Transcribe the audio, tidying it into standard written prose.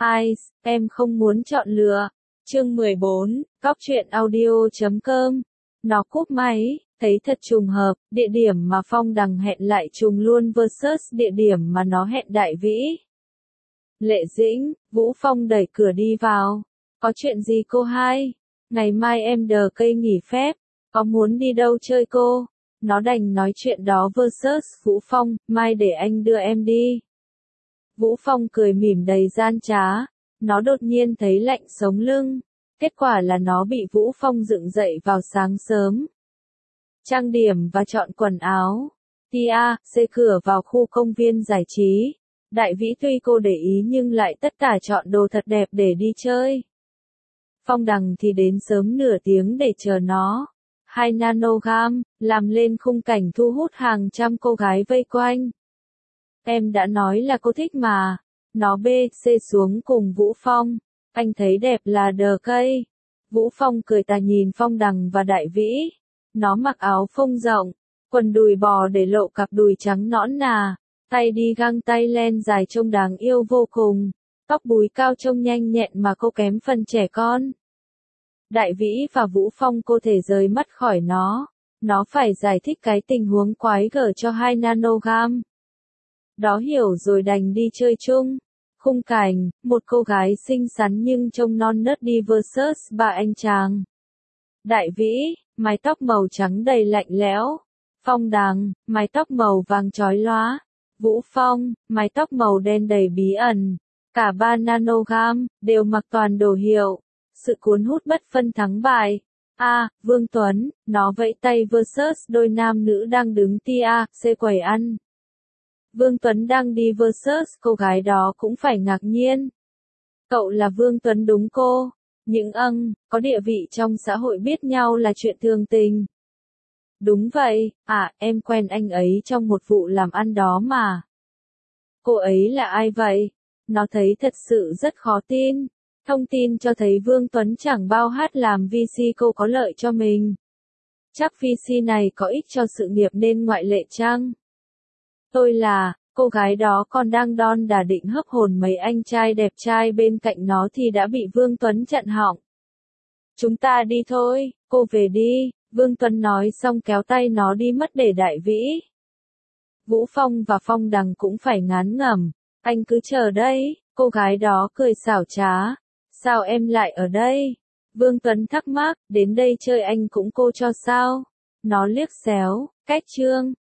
Ai, em không muốn chọn lựa. Chương 14, Cóc truyện audio.com. Nó cúp máy, thấy thật trùng hợp, địa điểm mà Phong Đằng hẹn lại trùng luôn versus địa điểm mà nó hẹn Đại Vĩ. Lệ Dĩnh, Vũ Phong đẩy cửa đi vào. Có chuyện gì cô hai? Ngày mai em đờ cây nghỉ phép, có muốn đi đâu chơi cô? Nó đành nói chuyện đó versus Vũ Phong, mai để anh đưa em đi. Vũ Phong cười mỉm đầy gian trá, nó đột nhiên thấy lạnh sống lưng. Kết quả là nó bị Vũ Phong dựng dậy vào sáng sớm. Trang điểm và chọn quần áo. Tia, xê cửa vào khu công viên giải trí. Đại Vĩ tuy cô để ý nhưng lại tất cả chọn đồ thật đẹp để đi chơi. Phong Đằng thì đến sớm nửa tiếng để chờ nó. 2 nanogam, làm lên khung cảnh thu hút hàng trăm cô gái vây quanh. Em đã nói là cô thích mà. Nó bê xê xuống cùng Vũ Phong. Anh thấy đẹp là đờ cây. Vũ Phong cười tà nhìn Phong Đằng và Đại Vĩ. Nó mặc áo phông rộng, quần đùi bò để lộ cặp đùi trắng nõn nà, tay đi găng tay len dài trông đáng yêu vô cùng, tóc búi cao trông nhanh nhẹn mà cô kém phần trẻ con. Đại Vĩ và Vũ Phong cô thể rời mắt khỏi nó phải giải thích cái tình huống quái gở cho 2 nanogam. Đó hiểu rồi đành đi chơi chung. Khung cảnh, một cô gái xinh xắn nhưng trông non nớt đi versus 3 anh chàng. Đại Vĩ, mái tóc màu trắng đầy lạnh lẽo. Phong Đằng, mái tóc màu vàng chói lóa. Vũ Phong, mái tóc màu đen đầy bí ẩn. Cả 3 nanogam, đều mặc toàn đồ hiệu. Sự cuốn hút bất phân thắng bại. Vương Tuấn, nó vẫy tay versus đôi nam nữ đang đứng tia, xê quầy ăn. Vương Tuấn đang đi versus cô gái đó cũng phải ngạc nhiên. Cậu là Vương Tuấn đúng cô. Những có địa vị trong xã hội biết nhau là chuyện thường tình. Đúng vậy, em quen anh ấy trong một vụ làm ăn đó mà. Cô ấy là ai vậy? Nó thấy thật sự rất khó tin. Thông tin cho thấy Vương Tuấn chẳng bao hát làm VC cô có lợi cho mình. Chắc VC này có ích cho sự nghiệp nên ngoại lệ chăng? Tôi là, cô gái đó còn đang đon đả định hấp hồn mấy anh trai đẹp trai bên cạnh nó thì đã bị Vương Tuấn chặn họng. Chúng ta đi thôi, cô về đi, Vương Tuấn nói xong kéo tay nó đi mất để Đại Vĩ. Vũ Phong và Phong Đằng cũng phải ngán ngẩm, anh cứ chờ đây, cô gái đó cười xảo trá. Sao em lại ở đây? Vương Tuấn thắc mắc, đến đây chơi anh cũng cô cho sao? Nó liếc xéo, cách chương.